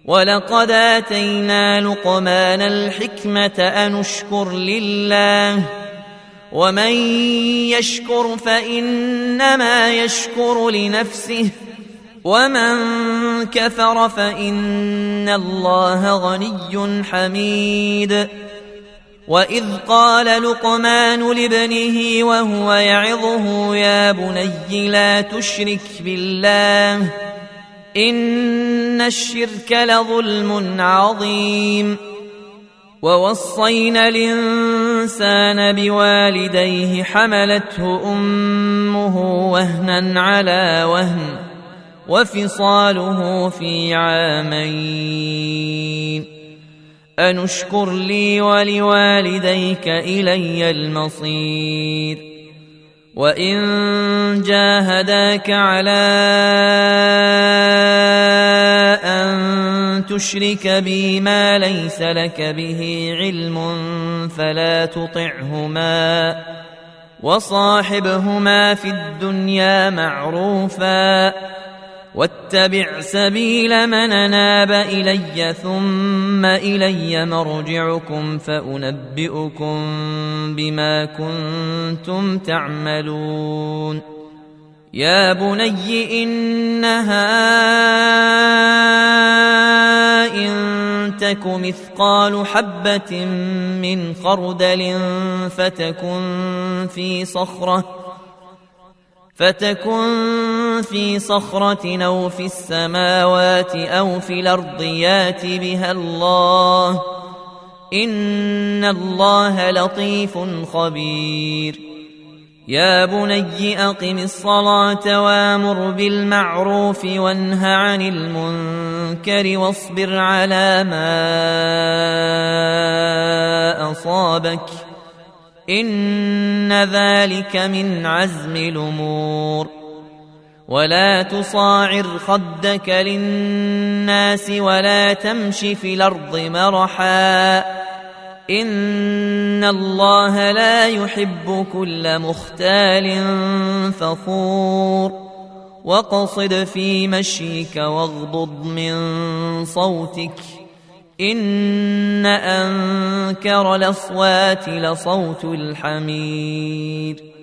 ولقد آتينا لقمان الحكمة أن اشكر لله ومن يشكر فإنما يشكر لنفسه ومن كفر فإن الله غني حميد. وإذ قال لقمان لابنه وهو يعظه يا بني لا تشرك بالله إن الشرك لظلم عظيم. ووصينا الإنسان بوالديه حملته أمه وهنا على وهن وفصاله في عامين أن اشكر لي ولوالديك إلي المصير. وإن جاهداك على أن تشرك بي ما ليس لك به علم فلا تطعهما وصاحبهما في الدنيا معروفا واتبع سبيل من أناب إلي ثم إلي مرجعكم فأنبئكم بما كنتم تعملون. يا بني إنها إن تك مثقال حبة من خردل فتكن في صخرة أو في السماوات أو في الأرض يات بها الله إن الله لطيف خبير. يا بني أقم الصلاة وامر بالمعروف وانه عن المنكر واصبر على ما أصابك إن ذلك من عزم الأمور. ولا تصاعر خدك للناس ولا تمش في الأرض مرحا إن الله لا يحب كل مختال فخور. واقصد في مشيك واغضض من صوتك إن أنكر الأصوات لصوت الحمير.